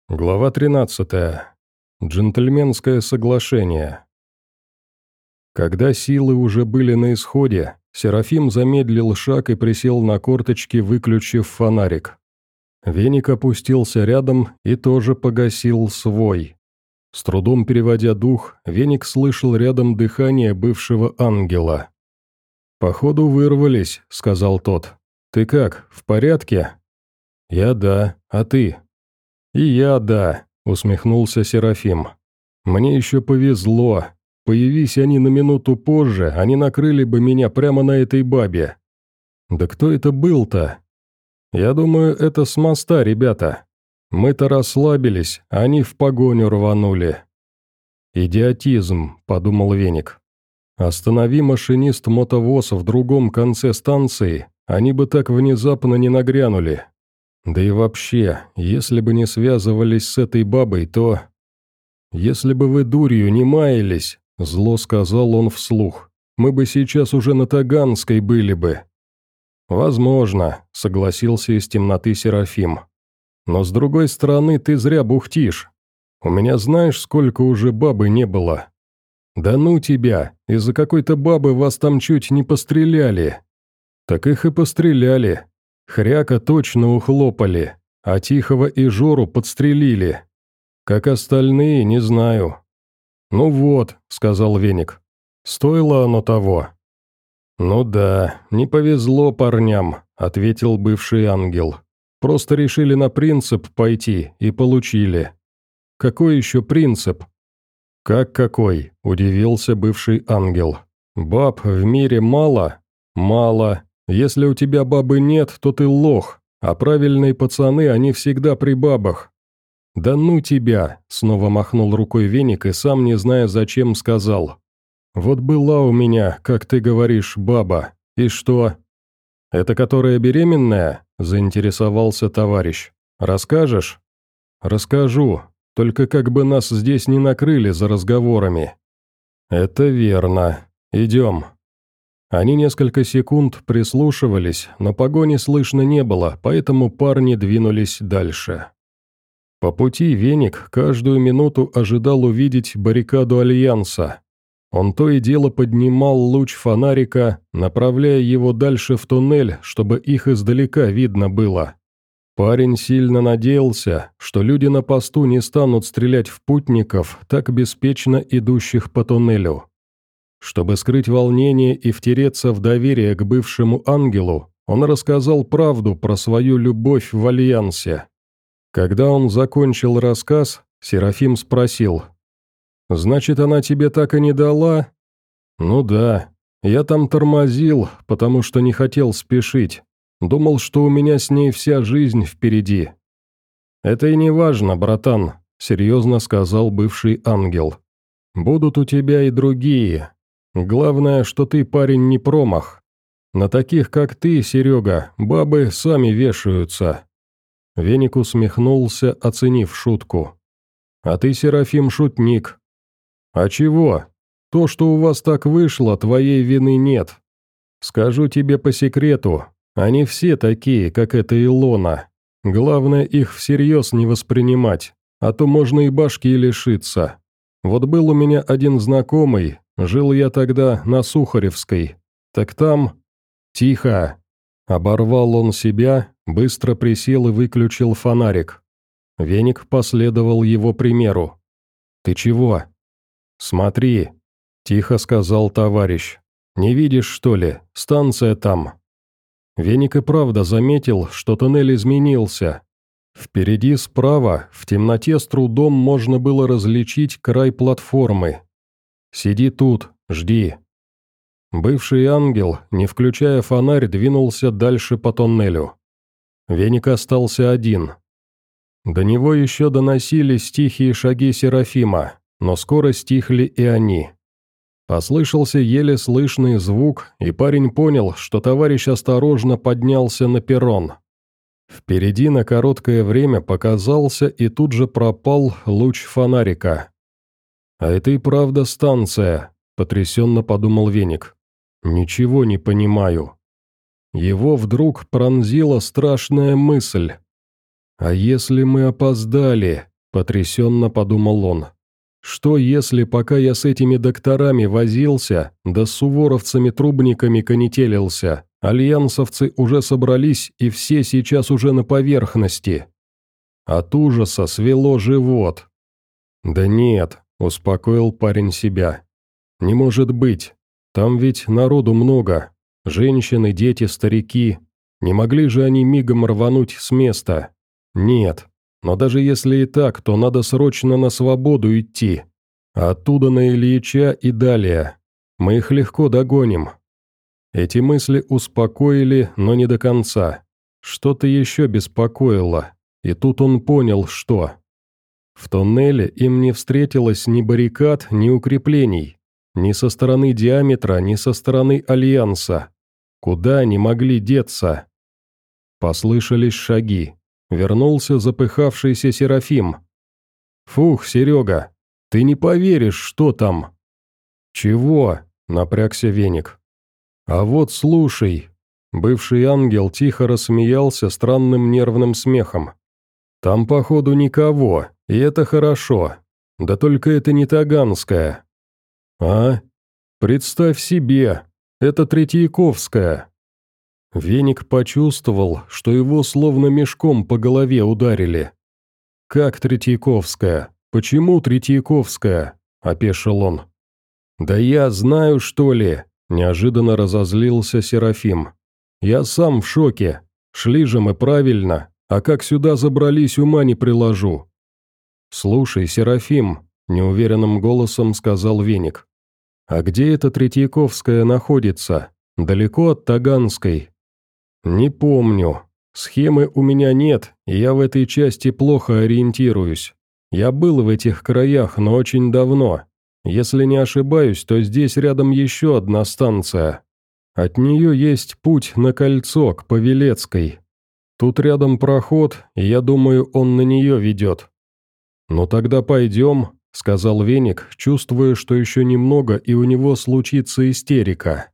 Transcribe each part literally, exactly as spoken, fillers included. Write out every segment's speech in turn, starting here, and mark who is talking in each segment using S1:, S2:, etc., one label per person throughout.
S1: Глава тринадцатая. Джентльменское соглашение. Когда силы уже были на исходе, Серафим замедлил шаг и присел на корточки, выключив фонарик. Веник опустился рядом и тоже погасил свой. С трудом переводя дух, Веник слышал рядом дыхание бывшего ангела. «Походу вырвались», — сказал тот. «Ты как, в порядке?» «Я да, а ты?» «И я, да», — усмехнулся Серафим. «Мне еще повезло. Появись они на минуту позже, они накрыли бы меня прямо на этой бабе». «Да кто это был-то?» «Я думаю, это с моста, ребята. Мы-то расслабились, а они в погоню рванули». «Идиотизм», — подумал Веник. «Останови машинист мотовоз в другом конце станции, они бы так внезапно не нагрянули. Да и вообще, если бы не связывались с этой бабой, то... Если бы вы дурью не маялись, зло сказал он вслух, мы бы сейчас уже на Таганской были бы. Возможно, согласился из темноты Серафим. Но с другой стороны, ты зря бухтишь. У меня знаешь, сколько уже бабы не было? Да ну тебя, из-за какой-то бабы вас там чуть не постреляли. Так их и постреляли. Хряка точно ухлопали, а Тихого и Жору подстрелили. Как остальные, не знаю. «Ну вот», — сказал Веник, — «стоило оно того». «Ну да, не повезло парням», — ответил бывший ангел. «Просто решили на принцип пойти и получили». «Какой еще принцип?» «Как какой?» — удивился бывший ангел. «Баб в мире мало?» «Мало. Если у тебя бабы нет, то ты лох, а правильные пацаны, они всегда при бабах». «Да ну тебя!» — снова махнул рукой Веник и сам, не зная зачем, сказал. «Вот была у меня, как ты говоришь, баба. И что?» «Это которая беременная?» — заинтересовался товарищ. «Расскажешь?» «Расскажу, только как бы нас здесь не накрыли за разговорами». «Это верно. Идем». Они несколько секунд прислушивались, но погони слышно не было, поэтому парни двинулись дальше. По пути Веник каждую минуту ожидал увидеть баррикаду Альянса. Он то и дело поднимал луч фонарика, направляя его дальше в туннель, чтобы их издалека видно было. Парень сильно надеялся, что люди на посту не станут стрелять в путников, так беспечно идущих по туннелю. Чтобы скрыть волнение и втереться в доверие к бывшему ангелу, он рассказал правду про свою любовь в Альянсе. Когда он закончил рассказ, Серафим спросил: «Значит, она тебе так и не дала?» «Ну да, я там тормозил, потому что не хотел спешить. Думал, что у меня с ней вся жизнь впереди». «Это и не важно, братан», — серьезно сказал бывший ангел. «Будут у тебя и другие. Главное, что ты, парень, не промах. На таких, как ты, Серега, бабы сами вешаются». Веник усмехнулся, оценив шутку. «А ты, Серафим, шутник». «А чего? То, что у вас так вышло, твоей вины нет. Скажу тебе по секрету, они все такие, как эта Илона. Главное, их всерьез не воспринимать, а то можно и башки лишиться. Вот был у меня один знакомый, жил я тогда на Сухаревской. Так там...» «Тихо!» Оборвал он себя, быстро присел и выключил фонарик. Веник последовал его примеру. «Ты чего?» «Смотри», — тихо сказал товарищ. «Не видишь, что ли? Станция там». Веник и правда заметил, что туннель изменился. Впереди справа, в темноте с трудом можно было различить край платформы. «Сиди тут, жди». Бывший ангел, не включая фонарь, двинулся дальше по тоннелю. Веник остался один. До него еще доносились тихие шаги Серафима, но скоро стихли и они. Послышался еле слышный звук, и парень понял, что товарищ осторожно поднялся на перрон. Впереди на короткое время показался и тут же пропал луч фонарика. «А это и правда станция», — потрясенно подумал Веник. «Ничего не понимаю». Его вдруг пронзила страшная мысль. «А если мы опоздали? потрясенно подумал он. «Что если, пока я с этими докторами возился, да с суворовцами-трубниками конетелился, альянсовцы уже собрались и все сейчас уже на поверхности?» От ужаса свело живот. «Да нет», — успокоил парень себя. «Не может быть. Там ведь народу много. Женщины, дети, старики. Не могли же они мигом рвануть с места? Нет. Но даже если и так, то надо срочно на свободу идти. А оттуда на Ильича и далее. Мы их легко догоним». Эти мысли успокоили, но не до конца. Что-то еще беспокоило. И тут он понял, что. В тоннеле им не встретилось ни баррикад, ни укреплений. Ни со стороны Диаметра, ни со стороны Альянса. Куда они могли деться? Послышались шаги. Вернулся запыхавшийся Серафим. «Фух, Серега, ты не поверишь, что там!» «Чего?» — напрягся Веник. «А вот слушай!» Бывший ангел тихо рассмеялся странным нервным смехом. «Там, походу, никого, и это хорошо. Да только это не Таганская». «А? Представь себе, это Третьяковская». Веник почувствовал, что его словно мешком по голове ударили. «Как Третьяковская? Почему Третьяковская?» – опешил он. «Да я знаю, что ли!» – неожиданно разозлился Серафим. «Я сам в шоке. Шли же мы правильно, а как сюда забрались, ума не приложу». «Слушай, Серафим», – неуверенным голосом сказал Веник. «А где эта Третьяковская находится? Далеко от Таганской?» «Не помню. Схемы у меня нет, и я в этой части плохо ориентируюсь. Я был в этих краях, но очень давно. Если не ошибаюсь, то здесь рядом еще одна станция. От нее есть путь на кольцо, к Павелецкой. Тут рядом проход, и я думаю, он на нее ведет». «Ну тогда пойдем», — сказал Веник, чувствуя, что еще немного, и у него случится истерика.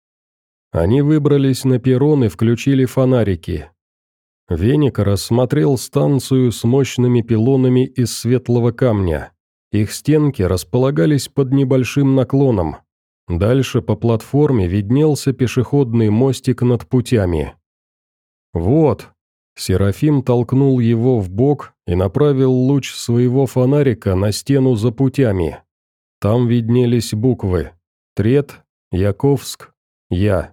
S1: Они выбрались на перрон и включили фонарики. Веник рассмотрел станцию с мощными пилонами из светлого камня. Их стенки располагались под небольшим наклоном. Дальше по платформе виднелся пешеходный мостик над путями. «Вот», — Серафим толкнул его в бок и направил луч своего фонарика на стену за путями. Там виднелись буквы «Трет», «Яковск», «Я».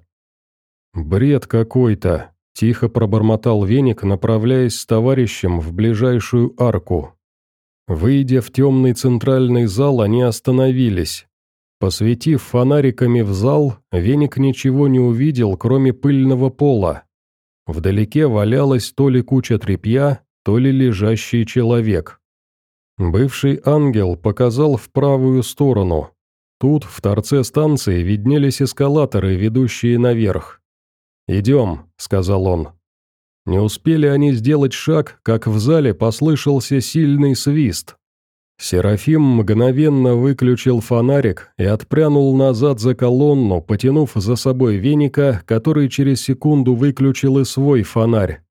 S1: «Бред какой-то», – тихо пробормотал Веник, направляясь с товарищем в ближайшую арку. Выйдя в темный центральный зал, они остановились. Посветив фонариками в зал, Веник ничего не увидел, кроме пыльного пола. Вдалеке валялась то ли куча тряпья, то ли лежащий человек. Бывший ангел показал в правую сторону. Тут, в торце станции, виднелись эскалаторы, ведущие наверх. «Идем», — сказал он. Не успели они сделать шаг, как в зале послышался сильный свист. Серафим мгновенно выключил фонарик и отпрянул назад за колонну, потянув за собой Веника, который через секунду выключил и свой фонарь.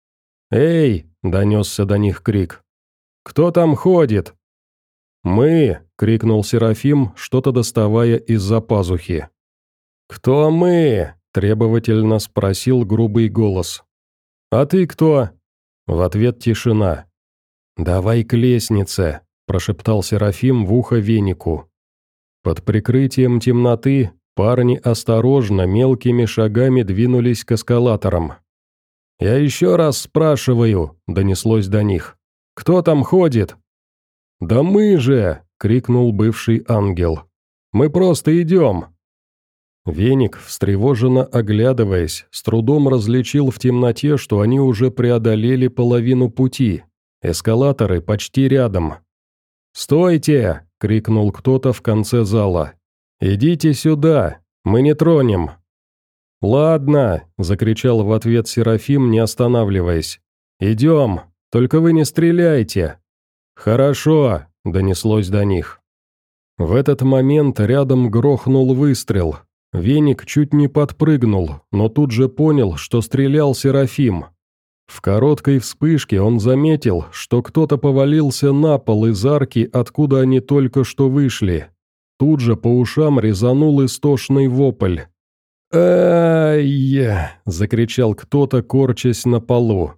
S1: «Эй!» — донесся до них крик. «Кто там ходит?» «Мы!» — крикнул Серафим, что-то доставая из-за пазухи. «Кто мы?» — требовательно спросил грубый голос. «А ты кто?» В ответ тишина. «Давай к лестнице», — прошептал Серафим в ухо Венику. Под прикрытием темноты парни осторожно, мелкими шагами двинулись к эскалаторам. «Я еще раз спрашиваю», — донеслось до них. «Кто там ходит?» «Да мы же!» — крикнул бывший ангел. «Мы просто идем!» Веник, встревоженно оглядываясь, с трудом различил в темноте, что они уже преодолели половину пути. Эскалаторы почти рядом. «Стойте!» — крикнул кто-то в конце зала. «Идите сюда! Мы не тронем!» «Ладно!» — закричал в ответ Серафим, не останавливаясь. «Идем! Только вы не стреляйте!» «Хорошо!» — донеслось до них. В этот момент рядом грохнул выстрел. Веник чуть не подпрыгнул, но тут же понял, что стрелял Серафим. В короткой вспышке он заметил, что кто-то повалился на пол из арки, откуда они только что вышли. Тут же по ушам резанул истошный вопль. «Ай!» – закричал кто-то, корчась на полу.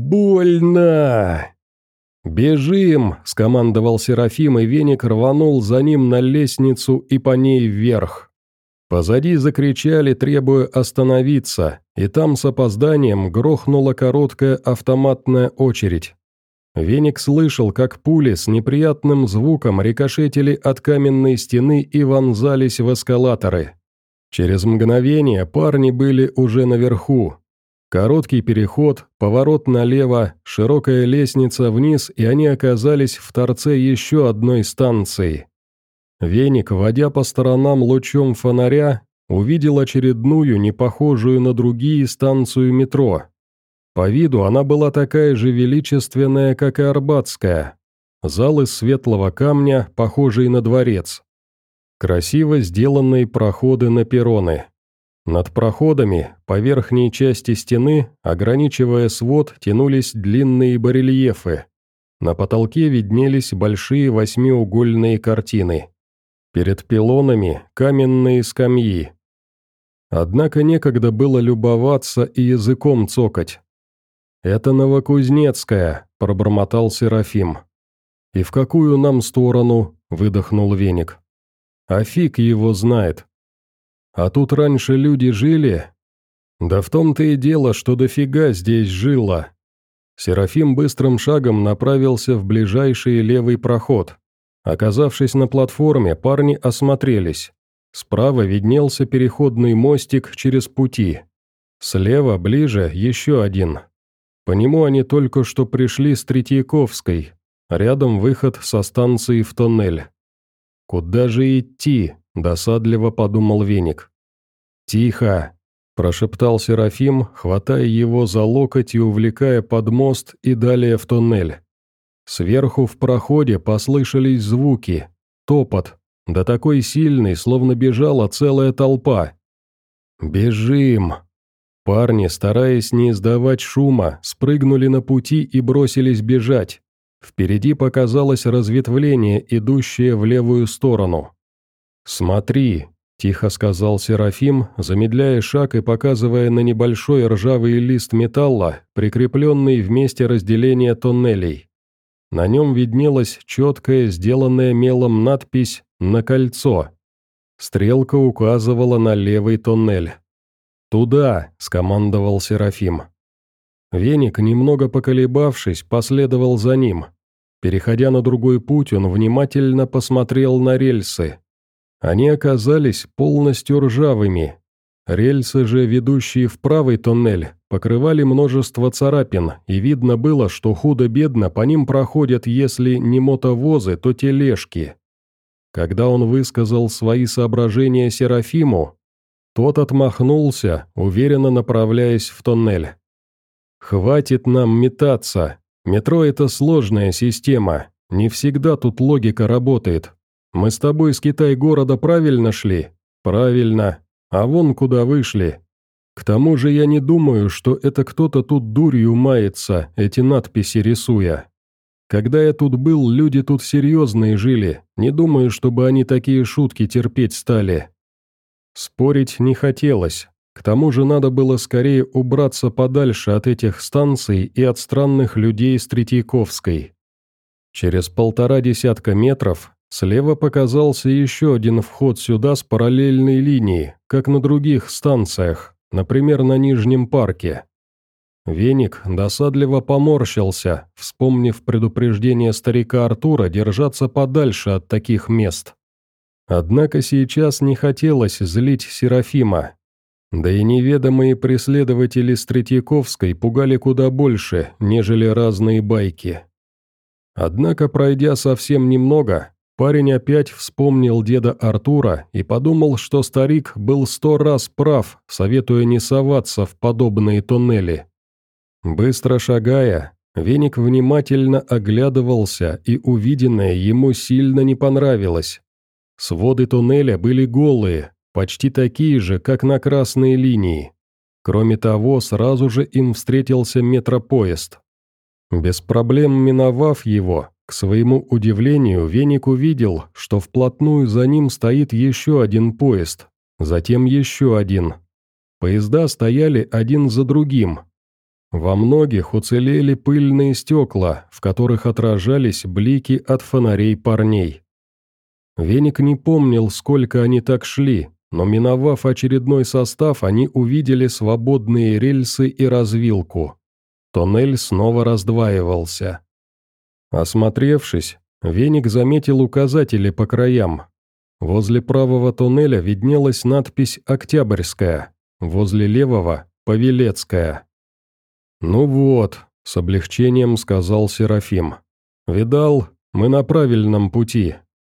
S1: «Больно!» «Бежим!» – скомандовал Серафим, и Веник рванул за ним на лестницу и по ней вверх. Позади закричали, требуя остановиться, и там с опозданием грохнула короткая автоматная очередь. Веник слышал, как пули с неприятным звуком рикошетили от каменной стены и вонзались в эскалаторы. Через мгновение парни были уже наверху. Короткий переход, поворот налево, широкая лестница вниз, и они оказались в торце еще одной станции. Веник, водя по сторонам лучом фонаря, увидел очередную, не похожую на другие, станцию метро. По виду она была такая же величественная, как и Арбатская. Зал из светлого камня, похожий на дворец. Красиво сделанные проходы на перроны. Над проходами, по верхней части стены, ограничивая свод, тянулись длинные барельефы. На потолке виднелись большие восьмиугольные картины. Перед пилонами каменные скамьи. Однако некогда было любоваться и языком цокать. «Это Новокузнецкая», – пробормотал Серафим. «И в какую нам сторону?» – выдохнул Веник. «А фиг его знает. А тут раньше люди жили?» «Да в том-то и дело, что дофига здесь жило». Серафим быстрым шагом направился в ближайший левый проход. Оказавшись на платформе, парни осмотрелись. Справа виднелся переходный мостик через пути. Слева, ближе, еще один. По нему они только что пришли с Третьяковской. Рядом выход со станции в тоннель. «Куда же идти?» – досадливо подумал Веник. «Тихо!» – прошептал Серафим, хватая его за локоть и увлекая под мост и далее в тоннель. Сверху в проходе послышались звуки, топот, да такой сильный, словно бежала целая толпа. «Бежим!» Парни, стараясь не издавать шума, спрыгнули на пути и бросились бежать. Впереди показалось разветвление, идущее в левую сторону. «Смотри», – тихо сказал Серафим, замедляя шаг и показывая на небольшой ржавый лист металла, прикрепленный в месте разделения тоннелей. На нем виднелась четкая, сделанная мелом надпись «На кольцо». Стрелка указывала на левый тоннель. «Туда», – скомандовал Серафим. Веник, немного поколебавшись, последовал за ним. Переходя на другой путь, он внимательно посмотрел на рельсы. Они оказались полностью ржавыми. Рельсы же, ведущие в правый тоннель, покрывали множество царапин, и видно было, что худо-бедно по ним проходят, если не мотовозы, то тележки. Когда он высказал свои соображения Серафиму, тот отмахнулся, уверенно направляясь в тоннель. «Хватит нам метаться. Метро – это сложная система. Не всегда тут логика работает. Мы с тобой с Китай-города правильно шли? Правильно. А вон куда вышли. К тому же я не думаю, что это кто-то тут дурью мается, эти надписи рисуя. Когда я тут был, люди тут серьезные жили. Не думаю, чтобы они такие шутки терпеть стали». Спорить не хотелось. К тому же надо было скорее убраться подальше от этих станций и от странных людей с Третьяковской. Через полтора десятка метров слева показался еще один вход сюда с параллельной линией, как на других станциях, например, на Нижнем парке. Веник досадливо поморщился, вспомнив предупреждение старика Артура держаться подальше от таких мест. Однако сейчас не хотелось злить Серафима. Да и неведомые преследователи с Третьяковской пугали куда больше, нежели разные байки. Однако, пройдя совсем немного, парень опять вспомнил деда Артура и подумал, что старик был сто раз прав, советуя не соваться в подобные туннели. Быстро шагая, Веник внимательно оглядывался, и увиденное ему сильно не понравилось. Своды туннеля были голые, почти такие же, как на красной линии. Кроме того, сразу же им встретился метропоезд. Без проблем миновав его, к своему удивлению, Веник увидел, что вплотную за ним стоит еще один поезд, затем еще один. Поезда стояли один за другим. Во многих уцелели пыльные стекла, в которых отражались блики от фонарей парней. Веник не помнил, сколько они так шли, но миновав очередной состав, они увидели свободные рельсы и развилку. Тоннель снова раздваивался. Осмотревшись, Веник заметил указатели по краям. Возле правого тоннеля виднелась надпись «Октябрьская», возле левого – «Павелецкая». «Ну вот», – с облегчением сказал Серафим. «Видал, мы на правильном пути».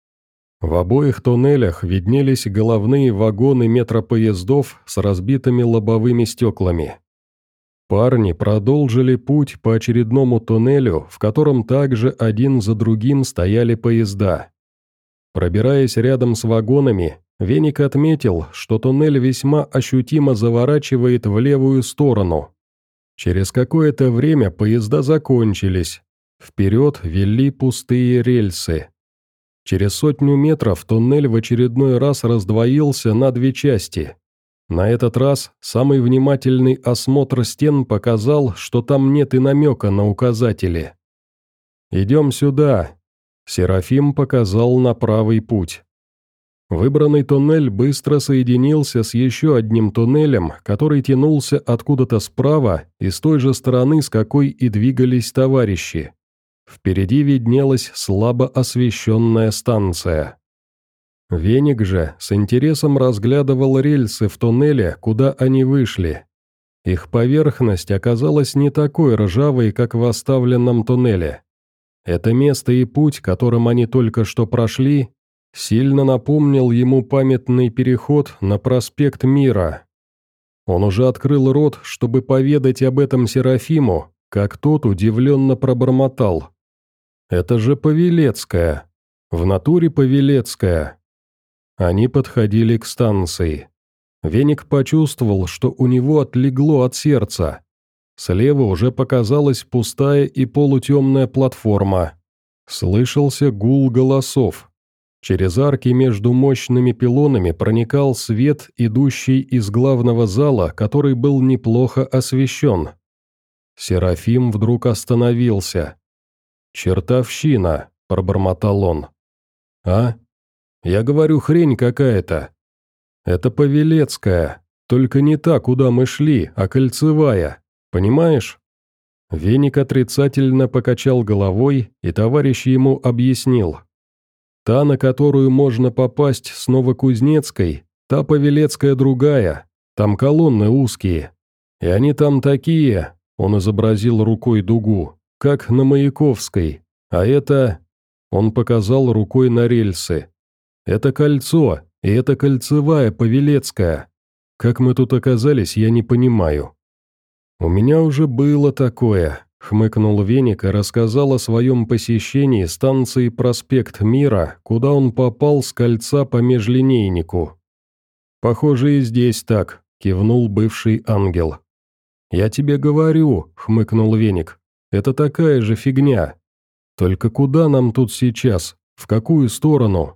S1: В обоих туннелях виднелись головные вагоны метропоездов с разбитыми лобовыми стеклами. Парни продолжили путь по очередному туннелю, в котором также один за другим стояли поезда. Пробираясь рядом с вагонами, Веник отметил, что туннель весьма ощутимо заворачивает в левую сторону. Через какое-то время поезда закончились. Вперед вели пустые рельсы. Через сотню метров туннель в очередной раз раздвоился на две части. На этот раз самый внимательный осмотр стен показал, что там нет и намека на указатели. «Идем сюда», — Серафим показал на правый путь. Выбранный туннель быстро соединился с еще одним туннелем, который тянулся откуда-то справа и с той же стороны, с какой и двигались товарищи. Впереди виднелась слабо освещенная станция. Веник же с интересом разглядывал рельсы в туннеле, куда они вышли. Их поверхность оказалась не такой ржавой, как в оставленном туннеле. Это место и путь, которым они только что прошли, сильно напомнил ему памятный переход на проспект Мира. Он уже открыл рот, чтобы поведать об этом Серафиму, как тот удивленно пробормотал. «Это же Павелецкая. В натуре Павелецкая». Они подходили к станции. Веник почувствовал, что у него отлегло от сердца. Слева уже показалась пустая и полутемная платформа. Слышался гул голосов. Через арки между мощными пилонами проникал свет, идущий из главного зала, который был неплохо освещен. Серафим вдруг остановился. «Чертовщина», — пробормотал он. «А? Я говорю, хрень какая-то. Это Павелецкая, только не та, куда мы шли, а кольцевая, понимаешь?» Веник отрицательно покачал головой, и товарищ ему объяснил. «Та, на которую можно попасть с Новокузнецкой, та Павелецкая другая, там колонны узкие. И они там такие», — он изобразил рукой дугу, «как на Маяковской, а это...» — он показал рукой на рельсы. «Это кольцо, и это кольцевая Павелецкая. Как мы тут оказались, я не понимаю». «У меня уже было такое», — хмыкнул Веник и рассказал о своем посещении станции «Проспект Мира», куда он попал с кольца по межлинейнику. «Похоже, и здесь так», — кивнул бывший ангел. «Я тебе говорю», — хмыкнул Веник, — «это такая же фигня. Только куда нам тут сейчас? В какую сторону?»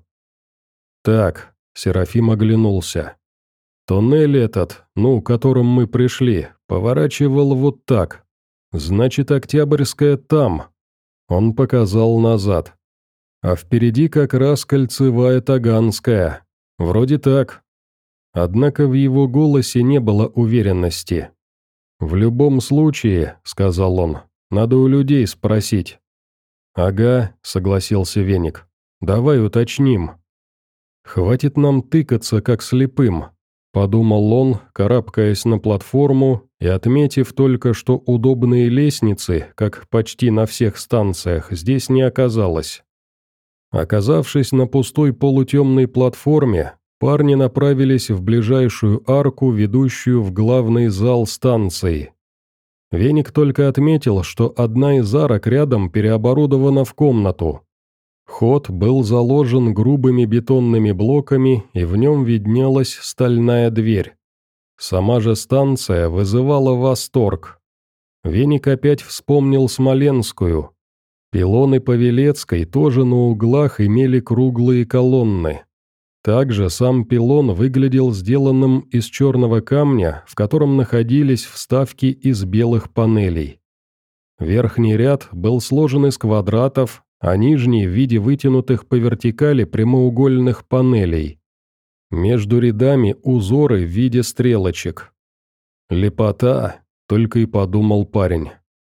S1: «Так», — Серафим оглянулся. «Туннель этот, ну, которым мы пришли, поворачивал вот так. Значит, Октябрьская там». Он показал назад. «А впереди как раз кольцевая Таганская. Вроде так». Однако в его голосе не было уверенности. «В любом случае», — сказал он, — «надо у людей спросить». «Ага», — согласился Веник, — «давай уточним». «Хватит нам тыкаться, как слепым», — подумал он, карабкаясь на платформу и отметив только, что удобные лестницы, как почти на всех станциях, здесь не оказалось. Оказавшись на пустой полутемной платформе, парни направились в ближайшую арку, ведущую в главный зал станции. Веник только отметил, что одна из арок рядом переоборудована в комнату. Ход был заложен грубыми бетонными блоками, и в нем виднелась стальная дверь. Сама же станция вызывала восторг. Веник опять вспомнил Смоленскую. Пилоны Павелецкой тоже на углах имели круглые колонны. Также сам пилон выглядел сделанным из черного камня, в котором находились вставки из белых панелей. Верхний ряд был сложен из квадратов, а нижний в виде вытянутых по вертикали прямоугольных панелей. Между рядами узоры в виде стрелочек. «Лепота», — только и подумал парень.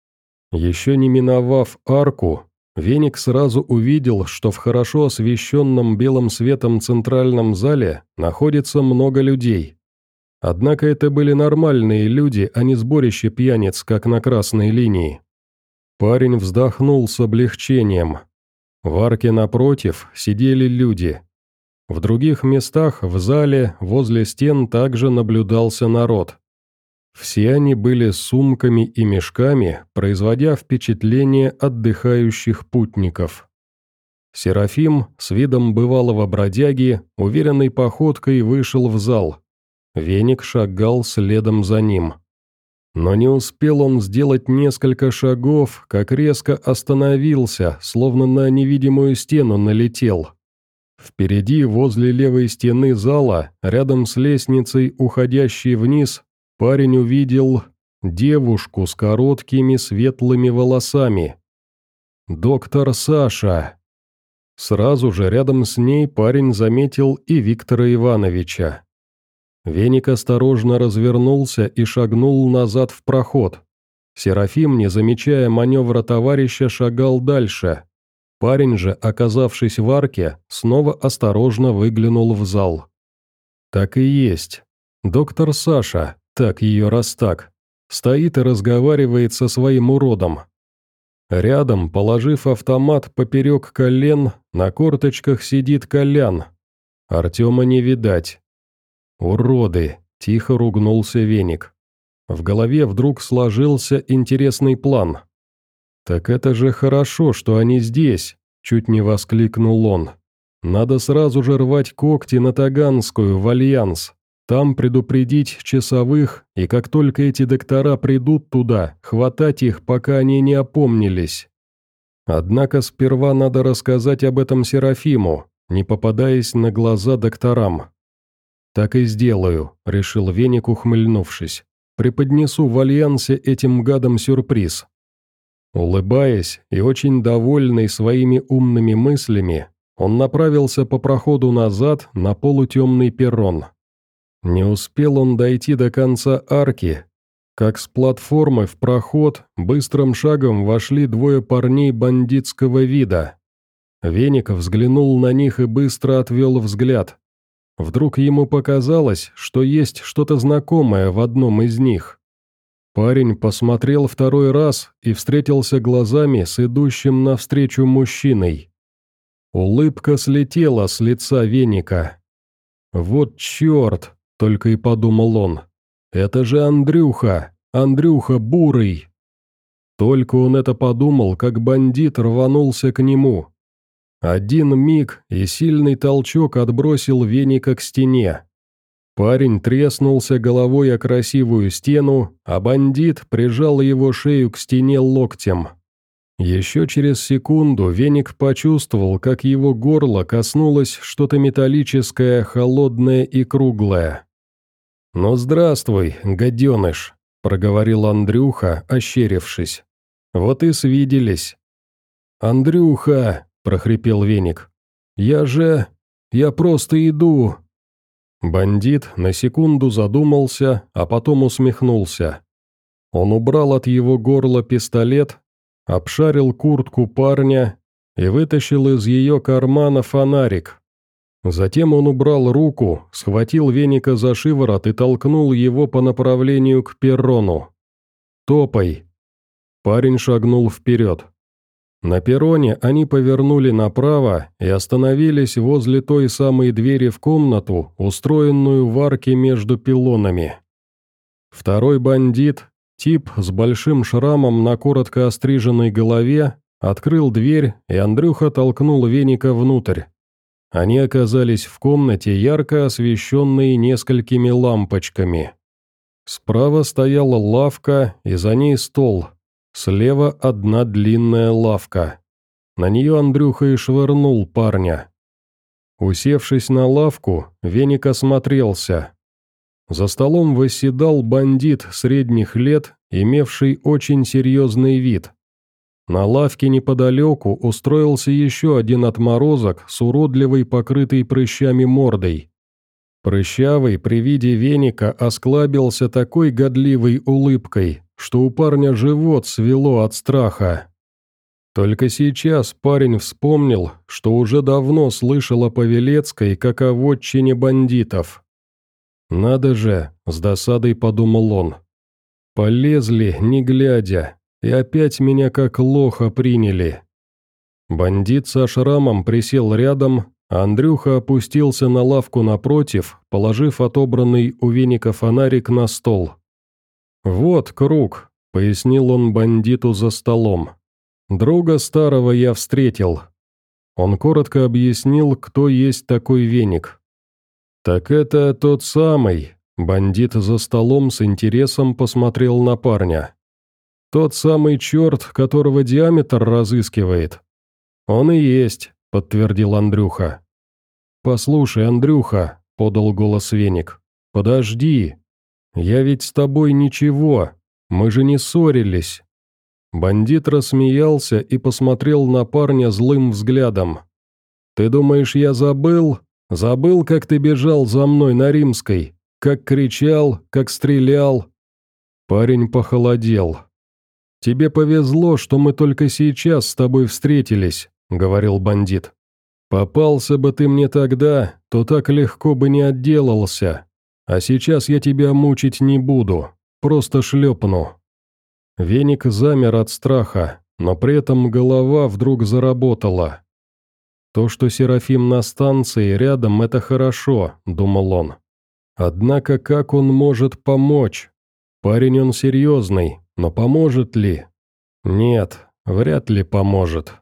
S1: Еще не миновав арку, Веник сразу увидел, что в хорошо освещенном белым светом центральном зале находится много людей. Однако это были нормальные люди, а не сборище пьяниц, как на красной линии. Парень вздохнул с облегчением. В арке напротив сидели люди. В других местах в зале, возле стен также наблюдался народ. Все они были с сумками и мешками, производя впечатление отдыхающих путников. Серафим, с видом бывалого бродяги, уверенной походкой вышел в зал. Веник шагал следом за ним. Но не успел он сделать несколько шагов, как резко остановился, словно на невидимую стену налетел. Впереди, возле левой стены зала, рядом с лестницей, уходящей вниз, парень увидел девушку с короткими светлыми волосами. Доктор Саша. Сразу же рядом с ней парень заметил и Виктора Ивановича. Веник осторожно развернулся и шагнул назад в проход. Серафим, не замечая маневра товарища, шагал дальше. Парень же, оказавшись в арке, снова осторожно выглянул в зал. Так и есть. Доктор Саша, так ее раз так, стоит и разговаривает со своим уродом. Рядом, положив автомат поперек колен, на корточках сидит Колян. Артема не видать. «Уроды!» – тихо ругнулся Веник. В голове вдруг сложился интересный план. «Так это же хорошо, что они здесь!» – чуть не воскликнул он. «Надо сразу же рвать когти на Таганскую, в Альянс. Там предупредить часовых, и как только эти доктора придут туда, хватать их, пока они не опомнились. Однако сперва надо рассказать об этом Серафиму, не попадаясь на глаза докторам». «Так и сделаю», — решил Веник, ухмыльнувшись. «Преподнесу в Альянсе этим гадам сюрприз». Улыбаясь и очень довольный своими умными мыслями, он направился по проходу назад на полутемный перрон. Не успел он дойти до конца арки, как с платформы в проход быстрым шагом вошли двое парней бандитского вида. Веник взглянул на них и быстро отвел взгляд. Вдруг ему показалось, что есть что-то знакомое в одном из них. Парень посмотрел второй раз и встретился глазами с идущим навстречу мужчиной. Улыбка слетела с лица Веника. «Вот черт!» — только и подумал он. «Это же Андрюха! Андрюха Бурый!» Только он это подумал, как бандит рванулся к нему. Один миг, и сильный толчок отбросил Веника к стене. Парень треснулся головой о красивую стену, а бандит прижал его шею к стене локтем. Еще через секунду Веник почувствовал, как его горло коснулось что-то металлическое, холодное и круглое. «Ну здравствуй, гаденыш», — проговорил Андрюха, ощерившись. «Вот и свиделись». «Андрюха», — прохрипел Веник, — «я же... я просто иду». Бандит на секунду задумался, а потом усмехнулся. Он убрал от его горла пистолет, обшарил куртку парня и вытащил из ее кармана фонарик. Затем он убрал руку, схватил Веника за шиворот и толкнул его по направлению к перрону. «Топай!» Парень шагнул вперед. На перроне они повернули направо и остановились возле той самой двери в комнату, устроенную в арке между пилонами. Второй бандит, тип с большим шрамом на коротко остриженной голове, открыл дверь, и Андрюха толкнул Веника внутрь. Они оказались в комнате, ярко освещенной несколькими лампочками. Справа стояла лавка, и за ней стол. Слева одна длинная лавка. На нее Андрюха и швырнул парня. Усевшись на лавку, Веник осмотрелся. За столом восседал бандит средних лет, имевший очень серьезный вид. На лавке неподалеку устроился еще один отморозок с уродливой, покрытой прыщами мордой. Прыщавый при виде Веника осклабился такой годливой улыбкой, что у парня живот свело от страха. Только сейчас парень вспомнил, что уже давно слышал о Павелецкой как о вотчине бандитов. «Надо же», — с досадой подумал он. «Полезли, не глядя, и опять меня как лоха приняли». Бандит со шрамом присел рядом, а Андрюха опустился на лавку напротив, положив отобранный у Веника фонарик на стол. «Вот круг», — пояснил он бандиту за столом. «Друга старого я встретил». Он коротко объяснил, кто есть такой Веник. «Так это тот самый», — бандит за столом с интересом посмотрел на парня. «Тот самый черт, которого диаметр разыскивает». «Он и есть», — подтвердил Андрюха. «Послушай, Андрюха», — подал голос Веник, — «подожди. Я ведь с тобой ничего, мы же не ссорились». Бандит рассмеялся и посмотрел на парня злым взглядом. «Ты думаешь, я забыл? Забыл, как ты бежал за мной на Римской? Как кричал, как стрелял?» Парень похолодел. «Тебе повезло, что мы только сейчас с тобой встретились», — говорил бандит. «Попался бы ты мне тогда, то так легко бы не отделался. А сейчас я тебя мучить не буду, просто шлепну». Веник замер от страха, но при этом голова вдруг заработала. «То, что Серафим на станции рядом, это хорошо», — думал он. «Однако как он может помочь? Парень он серьезный, но поможет ли? Нет, вряд ли поможет».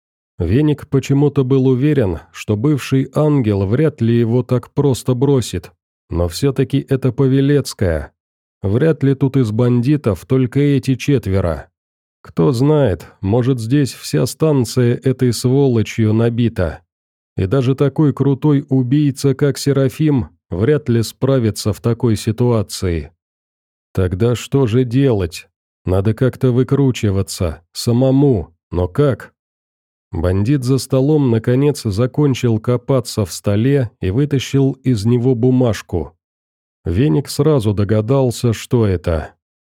S1: Веник почему-то был уверен, что бывший ангел вряд ли его так просто бросит, но все-таки это Павелецкая. Вряд ли тут из бандитов только эти четверо. Кто знает, может здесь вся станция этой сволочью набита. И даже такой крутой убийца, как Серафим, вряд ли справится в такой ситуации. Тогда что же делать? Надо как-то выкручиваться, самому, но как? Бандит за столом наконец закончил копаться в столе и вытащил из него бумажку. Веник сразу догадался, что это.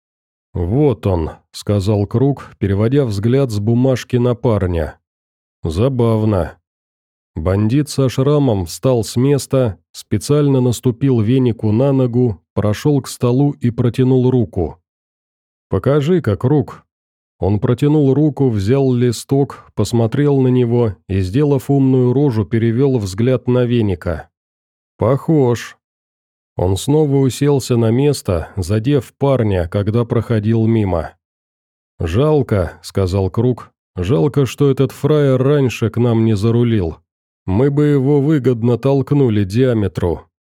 S1: «Вот он», — сказал Круг, переводя взгляд с бумажки на парня. «Забавно». Бандит со шрамом встал с места, специально наступил Венику на ногу, прошел к столу и протянул руку. «Покажи-ка, Круг». Он протянул руку, взял листок, посмотрел на него и, сделав умную рожу, перевел взгляд на Веника. «Похож». Он снова уселся на место, задев парня, когда проходил мимо. «Жалко», — сказал Круг, — «жалко, что этот фраер раньше к нам не зарулил. Мы бы его выгодно толкнули диаметру».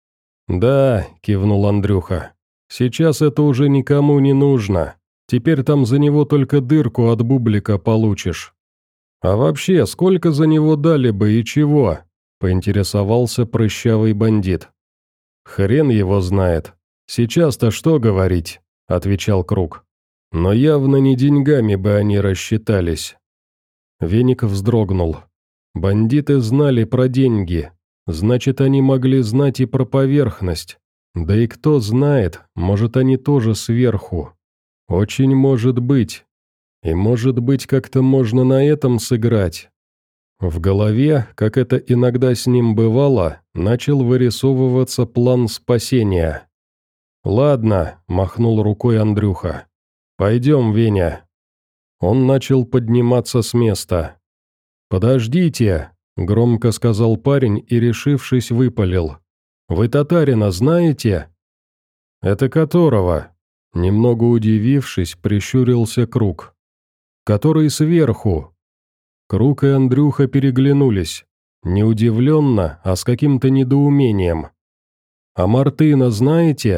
S1: «Да», — кивнул Андрюха, — «сейчас это уже никому не нужно. Теперь там за него только дырку от бублика получишь». «А вообще, сколько за него дали бы и чего?» — поинтересовался прыщавый бандит. «Хрен его знает. Сейчас-то что говорить?» — отвечал Круг. «Но явно не деньгами бы они рассчитались». Веник вздрогнул. Бандиты знали про деньги, значит, они могли знать и про поверхность. Да и кто знает, может, они тоже сверху. Очень может быть. И может быть, как-то можно на этом сыграть. В голове, как это иногда с ним бывало, начал вырисовываться план спасения. «Ладно», — махнул рукой Андрюха. «Пойдем, Веня». Он начал подниматься с места. «Подождите», — громко сказал парень и, решившись, выпалил. «Вы татарина знаете?» «Это которого?» Немного удивившись, прищурился Круг. «Который сверху». Круг и Андрюха переглянулись. Не удивленно, а с каким-то недоумением. «А Мартына знаете?»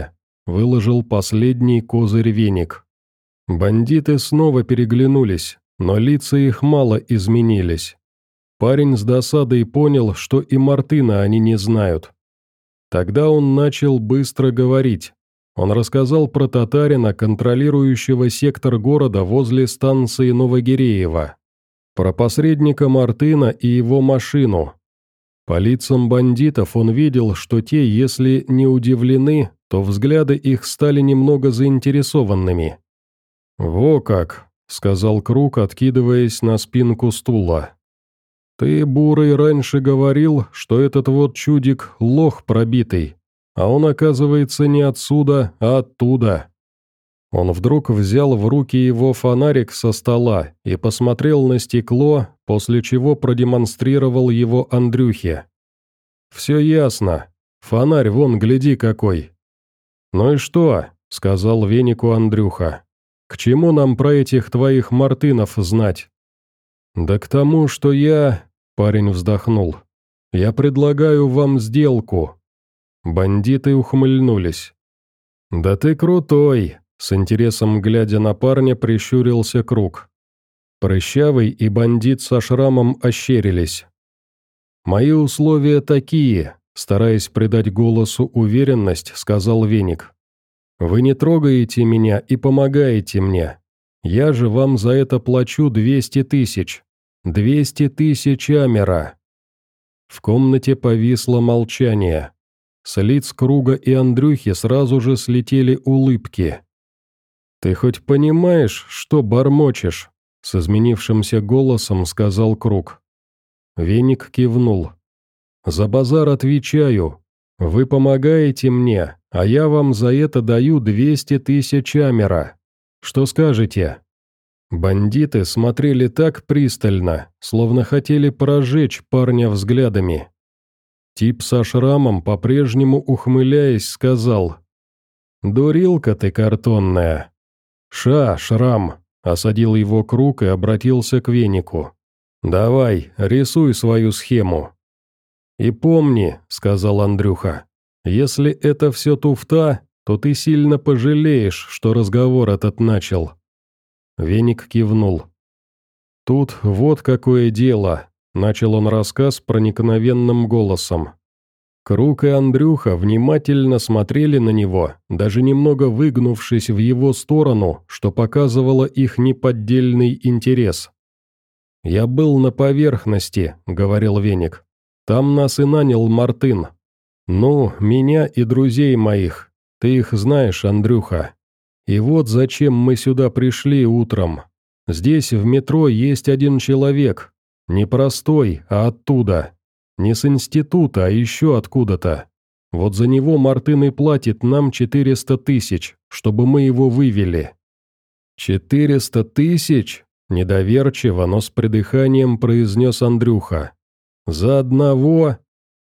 S1: выложил последний козырь Веник. Бандиты снова переглянулись, но лица их мало изменились. Парень с досадой понял, что и Мартына они не знают. Тогда он начал быстро говорить. Он рассказал про татарина, контролирующего сектор города возле станции Новогиреево, про посредника Мартына и его машину. По лицам бандитов он видел, что те, если не удивлены, то взгляды их стали немного заинтересованными. «Во как», — сказал Круг, откидываясь на спинку стула. «Ты, Бурый, раньше говорил, что этот вот чудик — лох пробитый, а он, оказывается, не отсюда, а оттуда». Он вдруг взял в руки его фонарик со стола и посмотрел на стекло, после чего продемонстрировал его Андрюхе. «Все ясно. Фонарь вон, гляди какой». «Ну и что?» — сказал Венику Андрюха. «К чему нам про этих твоих Мартынов знать?» «Да к тому, что я...» — парень вздохнул. «Я предлагаю вам сделку». Бандиты ухмыльнулись. «Да ты крутой!» — с интересом глядя на парня прищурился Круг. Прыщавый и бандит со шрамом ощерились. «Мои условия такие», — стараясь придать голосу уверенность, сказал Веник. «Вы не трогаете меня и помогаете мне. Я же вам за это плачу двести тысяч. Двести тысяч амера». В комнате повисло молчание. С лиц Круга и Андрюхи сразу же слетели улыбки. «Ты хоть понимаешь, что бормочешь?» — с изменившимся голосом сказал Круг. Веник кивнул. «За базар отвечаю. Вы помогаете мне, а я вам за это даю двести тысяч амера. Что скажете?» Бандиты смотрели так пристально, словно хотели прожечь парня взглядами. Тип со шрамом, по-прежнему ухмыляясь, сказал: «Дурилка ты картонная». «Ша, Шрам», — осадил его Круг и обратился к Венику. «Давай, рисуй свою схему». «И помни», — сказал Андрюха, — «если это все туфта, то ты сильно пожалеешь, что разговор этот начал». Веник кивнул. «Тут вот какое дело», — начал он рассказ проникновенным голосом. Круг и Андрюха внимательно смотрели на него, даже немного выгнувшись в его сторону, что показывало их неподдельный интерес. «Я был на поверхности», — говорил Веник. «Там нас и нанял Мартын. Ну, меня и друзей моих. Ты их знаешь, Андрюха. И вот зачем мы сюда пришли утром. Здесь в метро есть один человек. Не простой, а оттуда. Не с института, а еще откуда-то. Вот за него Мартын и платит нам четыреста тысяч, чтобы мы его вывели». «Четыреста тысяч?» – недоверчиво, но с придыханием произнес Андрюха. «За одного?»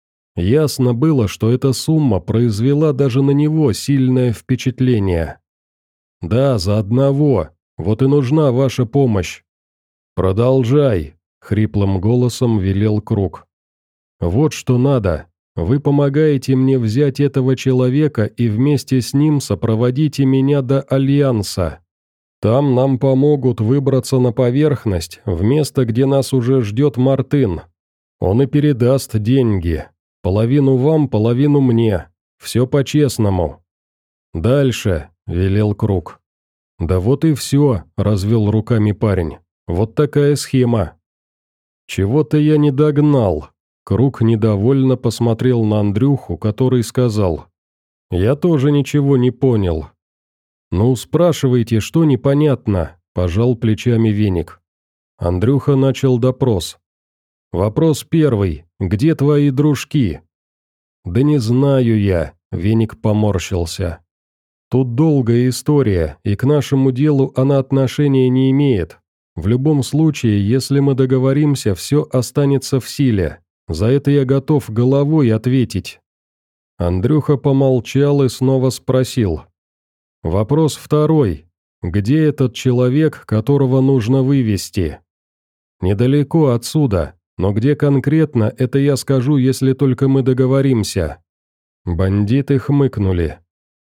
S1: Ясно было, что эта сумма произвела даже на него сильное впечатление. «Да, за одного. Вот и нужна ваша помощь». «Продолжай», — хриплым голосом велел Круг. «Вот что надо. Вы помогаете мне взять этого человека и вместе с ним сопроводите меня до Альянса. Там нам помогут выбраться на поверхность, в место, где нас уже ждет Мартын. Он и передаст деньги. Половину вам, половину мне. Все по-честному». «Дальше», — велел Круг. «Да вот и все», — развел руками парень. «Вот такая схема». «Чего-то я не догнал». Круг недовольно посмотрел на Андрюху, который сказал: «Я тоже ничего не понял». «Ну, спрашивайте, что непонятно», – пожал плечами Веник. Андрюха начал допрос. «Вопрос первый. Где твои дружки?» «Да не знаю я», – Веник поморщился. «Тут долгая история, и к нашему делу она отношения не имеет. В любом случае, если мы договоримся, все останется в силе. За это я готов головой ответить». Андрюха помолчал и снова спросил. «Вопрос второй. Где этот человек, которого нужно вывести?» «Недалеко отсюда, но где конкретно, это я скажу, если только мы договоримся». Бандиты хмыкнули.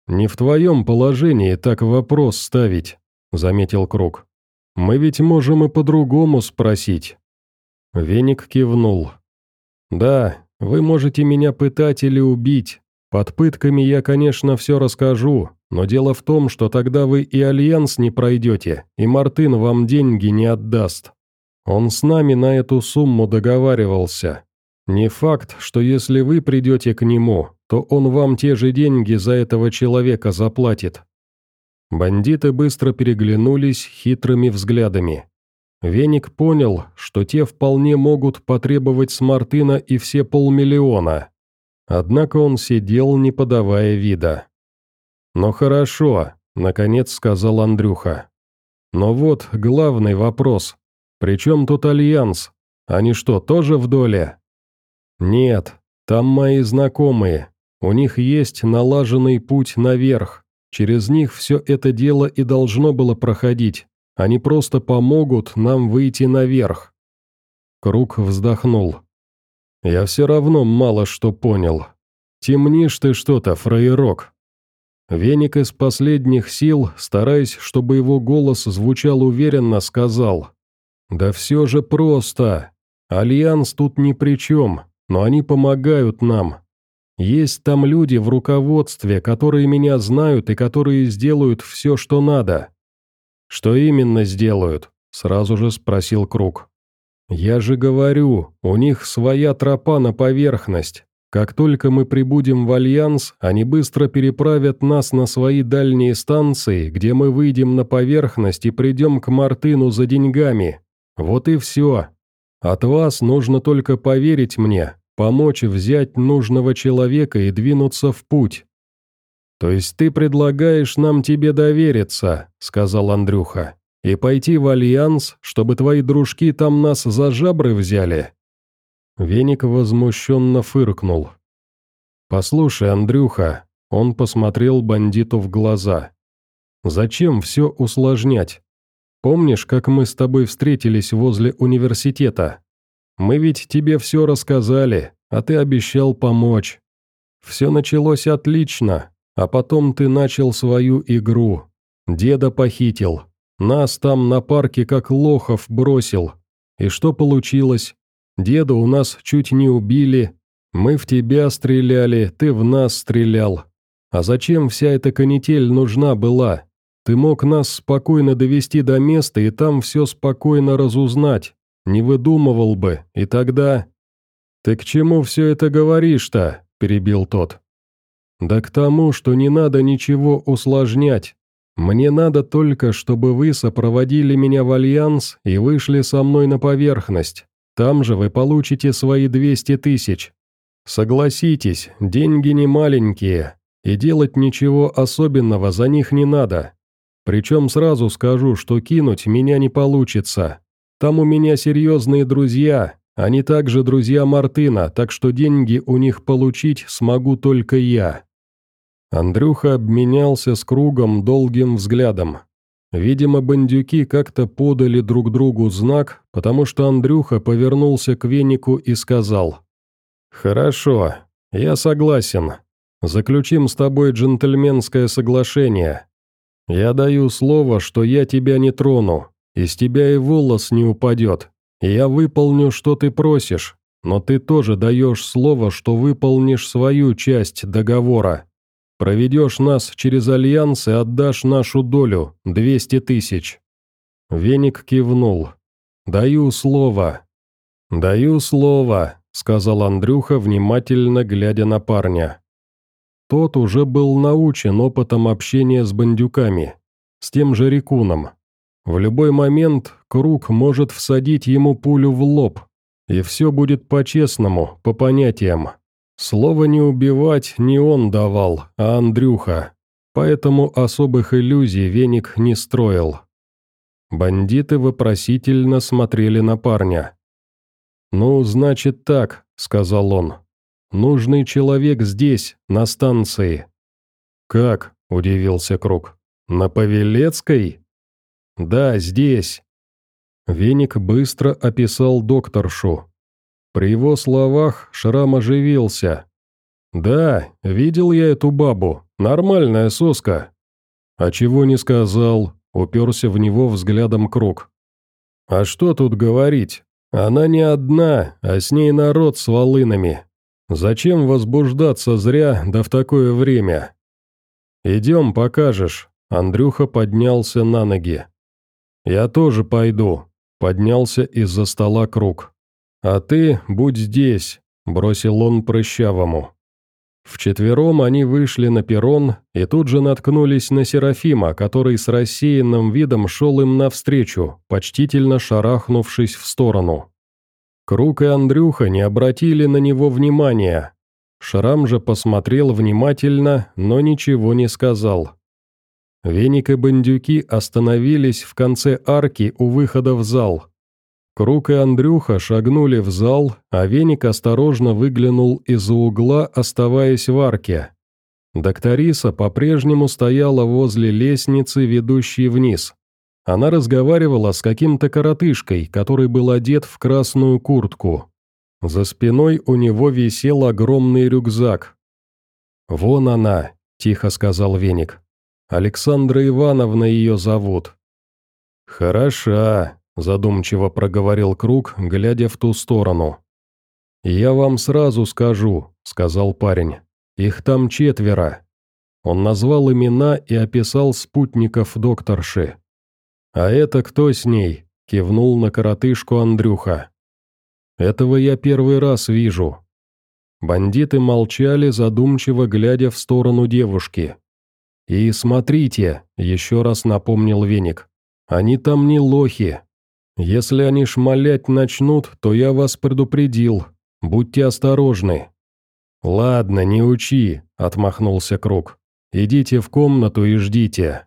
S1: «Не в твоем положении так вопрос ставить», — заметил Круг. «Мы ведь можем и по-другому спросить». Веник кивнул. «Да, вы можете меня пытать или убить. Под пытками я, конечно, все расскажу, но дело в том, что тогда вы и Альянс не пройдете, и Мартын вам деньги не отдаст. Он с нами на эту сумму договаривался. Не факт, что если вы придете к нему, то он вам те же деньги за этого человека заплатит». Бандиты быстро переглянулись хитрыми взглядами. Веник понял, что те вполне могут потребовать с Мартына и все полмиллиона. Однако он сидел, не подавая вида. «Ну хорошо», — наконец сказал Андрюха. «Но вот главный вопрос. При чем тут Альянс? Они что, тоже в доле?» «Нет, там мои знакомые. У них есть налаженный путь наверх. Через них все это дело и должно было проходить. Они просто помогут нам выйти наверх». Круг вздохнул. «Я все равно мало что понял. Темнишь ты что-то, фраерок». Веник из последних сил, стараясь, чтобы его голос звучал уверенно, сказал: «Да все же просто. Альянс тут ни при чем, но они помогают нам. Есть там люди в руководстве, которые меня знают и которые сделают все, что надо». «Что именно сделают?» – сразу же спросил Круг. «Я же говорю, у них своя тропа на поверхность. Как только мы прибудем в Альянс, они быстро переправят нас на свои дальние станции, где мы выйдем на поверхность и придем к Мартыну за деньгами. Вот и все. От вас нужно только поверить мне, помочь взять нужного человека и двинуться в путь». «То есть ты предлагаешь нам тебе довериться», — сказал Андрюха, «и пойти в Альянс, чтобы твои дружки там нас за жабры взяли?» Веник возмущенно фыркнул. «Послушай, Андрюха», — он посмотрел бандиту в глаза, «зачем все усложнять? Помнишь, как мы с тобой встретились возле университета? Мы ведь тебе все рассказали, а ты обещал помочь. Все началось отлично, а потом ты начал свою игру. Деда похитил, нас там на парке как лохов бросил. И что получилось? Деда у нас чуть не убили, мы в тебя стреляли, ты в нас стрелял. А зачем вся эта канитель нужна была? Ты мог нас спокойно довести до места и там все спокойно разузнать, не выдумывал бы, и тогда...» «Ты к чему все это говоришь-то?» – перебил тот. «Да к тому, что не надо ничего усложнять. Мне надо только, чтобы вы сопроводили меня в Альянс и вышли со мной на поверхность. Там же вы получите свои двести тысяч. Согласитесь, деньги не маленькие, и делать ничего особенного за них не надо. Причем сразу скажу, что кинуть меня не получится. Там у меня серьезные друзья, они также друзья Мартына, так что деньги у них получить смогу только я». Андрюха обменялся с Кругом долгим взглядом. Видимо, бандюки как-то подали друг другу знак, потому что Андрюха повернулся к Венику и сказал: «Хорошо, я согласен. Заключим с тобой джентльменское соглашение. Я даю слово, что я тебя не трону, из тебя и волос не упадет, и я выполню, что ты просишь, но ты тоже даешь слово, что выполнишь свою часть договора. Проведешь нас через Альянс и отдашь нашу долю, двести тысяч». Веник кивнул. «Даю слово». «Даю слово», — сказал Андрюха, внимательно глядя на парня. Тот уже был научен опытом общения с бандюками, с тем же Рикуном. В любой момент Круг может всадить ему пулю в лоб, и все будет по-честному, по понятиям. Слово «не убивать» не он давал, а Андрюха, поэтому особых иллюзий Веник не строил. Бандиты вопросительно смотрели на парня. «Ну, значит так», — сказал он. «Нужный человек здесь, на станции». «Как?» — удивился Круг. «На Павелецкой?» «Да, здесь». Веник быстро описал докторшу. При его словах Шрам оживился. «Да, видел я эту бабу, Нормальная соска». «А чего не сказал?» — уперся в него взглядом Круг. «А что тут говорить? Она не одна, а с ней народ с волынами. Зачем возбуждаться зря, да в такое время?» «Идем, покажешь». Андрюха поднялся на ноги. «Я тоже пойду», — поднялся из-за стола Круг. «А ты будь здесь», — бросил он прыщавому. Вчетвером они вышли на перрон и тут же наткнулись на Серафима, который с рассеянным видом шел им навстречу, почтительно шарахнувшись в сторону. Круг и Андрюха не обратили на него внимания. Шрам же посмотрел внимательно, но ничего не сказал. Веник и бандюки остановились в конце арки у выхода в зал. Круг и Андрюха шагнули в зал, а Веник осторожно выглянул из-за угла, оставаясь в арке. Докториса по-прежнему стояла возле лестницы, ведущей вниз. Она разговаривала с каким-то коротышкой, который был одет в красную куртку. За спиной у него висел огромный рюкзак. «Вон она», — тихо сказал Веник. «Александра Ивановна ее зовут». «Хороша», — задумчиво проговорил Круг, глядя в ту сторону. «Я вам сразу скажу», — сказал парень. «Их там четверо». Он назвал имена и описал спутников докторши. «А это кто с ней?» — кивнул на коротышку Андрюха. «Этого я первый раз вижу». Бандиты молчали, задумчиво глядя в сторону девушки. «И смотрите», — еще раз напомнил Веник, — «они там не лохи. Если они шмалять начнут, то я вас предупредил. Будьте осторожны». «Ладно, не учи», — отмахнулся Круг. «Идите в комнату и ждите».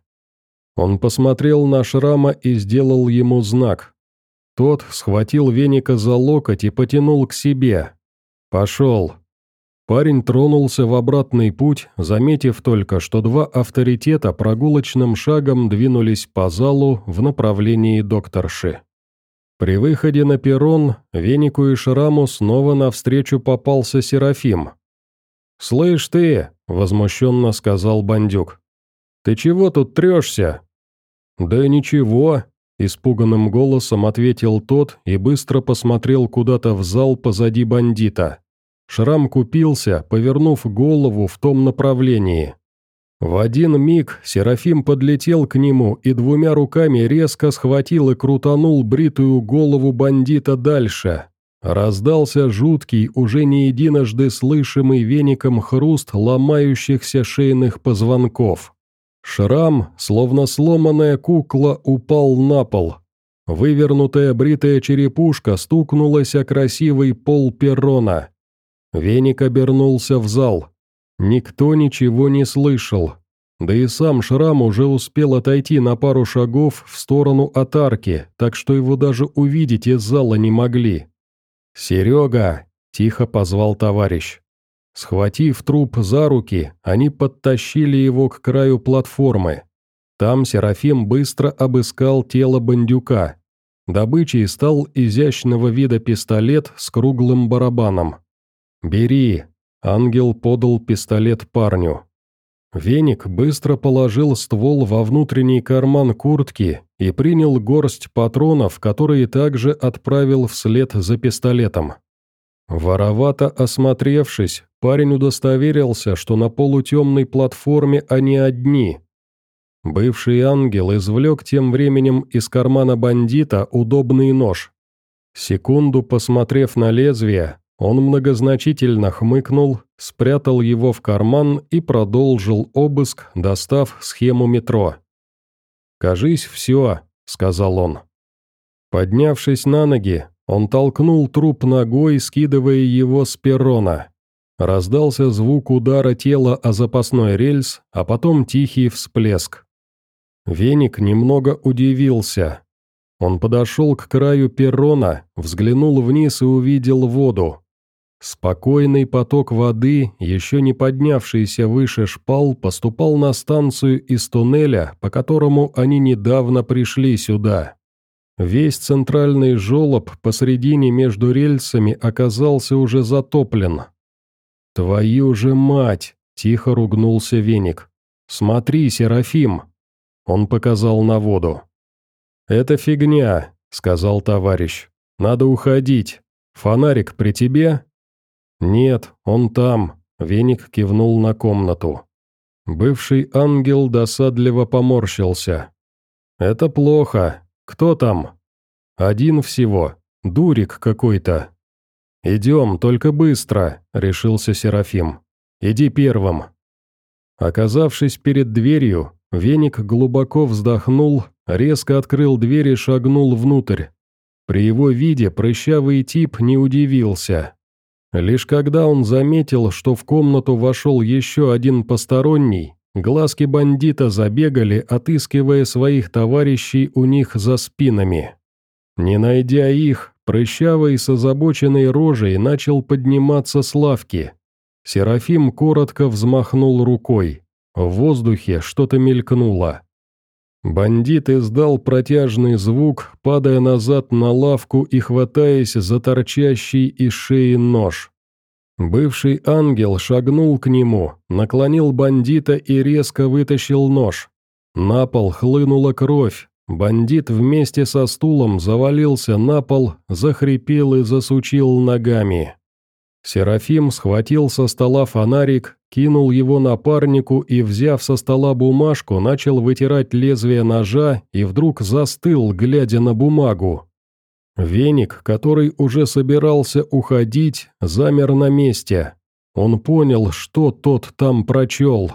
S1: Он посмотрел на Шрама и сделал ему знак. Тот схватил Веника за локоть и потянул к себе. «Пошел». Парень тронулся в обратный путь, заметив только, что два авторитета прогулочным шагом двинулись по залу в направлении докторши. При выходе на перрон Венику и Шраму снова навстречу попался Серафим. «Слышь ты», — возмущенно сказал бандюк, — «ты чего тут трешься?» «Да ничего», — испуганным голосом ответил тот и быстро посмотрел куда-то в зал позади бандита. Шрам купился, повернув голову в том направлении. В один миг Серафим подлетел к нему и двумя руками резко схватил и крутанул бритую голову бандита дальше. Раздался жуткий, уже не единожды слышимый Веником хруст ломающихся шейных позвонков. Шрам, словно сломанная кукла, упал на пол. Вывернутая бритая черепушка стукнулась о красивый пол перрона. Веник обернулся в зал. Никто ничего не слышал. Да и сам Шрам уже успел отойти на пару шагов в сторону от арки, так что его даже увидеть из зала не могли. «Серега!» – тихо позвал товарищ. Схватив труп за руки, они подтащили его к краю платформы. Там Серафим быстро обыскал тело бандюка. Добычей стал изящного вида пистолет с круглым барабаном. «Бери!» – ангел подал пистолет парню. Веник быстро положил ствол во внутренний карман куртки и принял горсть патронов, которые также отправил вслед за пистолетом. Воровато осмотревшись, парень удостоверился, что на полутемной платформе они одни. Бывший ангел извлек тем временем из кармана бандита удобный нож. Секунду посмотрев на лезвие, он многозначительно хмыкнул, спрятал его в карман и продолжил обыск, достав схему метро. «Кажись, все», — сказал он. Поднявшись на ноги, он толкнул труп ногой, скидывая его с перрона. Раздался звук удара тела о запасной рельс, а потом тихий всплеск. Веник немного удивился. Он подошел к краю перрона, взглянул вниз и увидел воду. Спокойный поток воды, еще не поднявшийся выше шпал, поступал на станцию из туннеля, по которому они недавно пришли сюда. Весь центральный желоб посредине между рельсами оказался уже затоплен. «Твою же мать!» — тихо ругнулся Веник. «Смотри, Серафим!» Он показал на воду. «Это фигня», — сказал товарищ. «Надо уходить. Фонарик при тебе?» «Нет, он там», — Веник кивнул на комнату. Бывший ангел досадливо поморщился. «Это плохо. Кто там?» «Один всего. Дурик какой-то». «Идем, только быстро», — решился Серафим. «Иди первым». Оказавшись перед дверью, Веник глубоко вздохнул, резко открыл дверь и шагнул внутрь. При его виде прыщавый тип не удивился. Лишь когда он заметил, что в комнату вошел еще один посторонний, глазки бандита забегали, отыскивая своих товарищей у них за спинами. Не найдя их, прыщавый с озабоченной рожей начал подниматься с лавки. Серафим коротко взмахнул рукой. В воздухе что-то мелькнуло. Бандит издал протяжный звук, падая назад на лавку и хватаясь за торчащий из шеи нож. Бывший ангел шагнул к нему, наклонил бандита и резко вытащил нож. На пол хлынула кровь. Бандит вместе со стулом завалился на пол, захрипел и засучил ногами. Серафим схватил со стола фонарик, кинул его напарнику и, взяв со стола бумажку, начал вытирать лезвие ножа и вдруг застыл, глядя на бумагу. Веник, который уже собирался уходить, замер на месте. Он понял, что тот там прочел.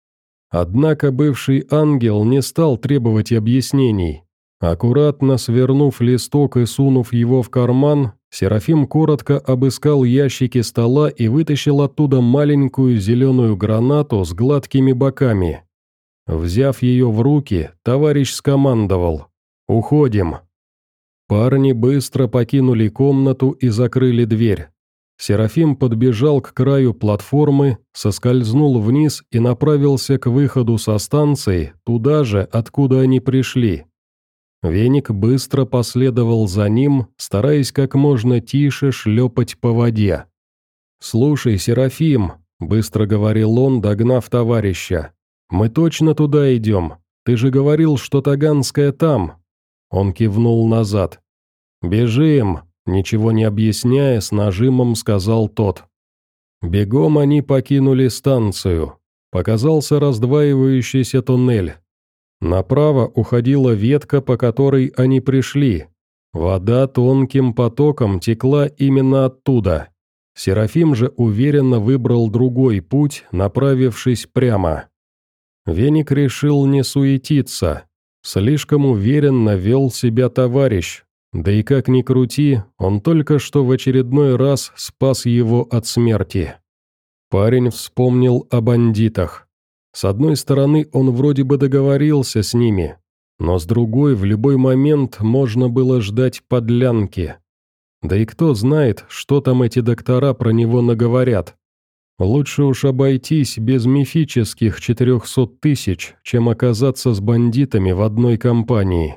S1: Однако бывший ангел не стал требовать объяснений. Аккуратно свернув листок и сунув его в карман, Серафим коротко обыскал ящики стола и вытащил оттуда маленькую зеленую гранату с гладкими боками. Взяв ее в руки, товарищ скомандовал: «Уходим». Парни быстро покинули комнату и закрыли дверь. Серафим подбежал к краю платформы, соскользнул вниз и направился к выходу со станции, туда же, откуда они пришли. Веник быстро последовал за ним, стараясь как можно тише шлепать по воде. «Слушай, Серафим», — быстро говорил он, догнав товарища, — «мы точно туда идем. Ты же говорил, что Таганская там». Он кивнул назад. «Бежим», — ничего не объясняя, с нажимом сказал тот. Бегом они покинули станцию. Показался раздваивающийся туннель. Направо уходила ветка, по которой они пришли. Вода тонким потоком текла именно оттуда. Серафим же уверенно выбрал другой путь, направившись прямо. Веник решил не суетиться. Слишком уверенно вел себя товарищ. Да и как ни крути, он только что в очередной раз спас его от смерти. Парень вспомнил о бандитах. С одной стороны, он вроде бы договорился с ними, но с другой, в любой момент можно было ждать подлянки. Да и кто знает, что там эти доктора про него наговорят. Лучше уж обойтись без мифических четырехсот тысяч, чем оказаться с бандитами в одной компании.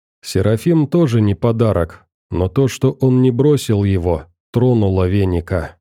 S1: Серафим тоже не подарок, но то, что он не бросил его, тронуло Веника.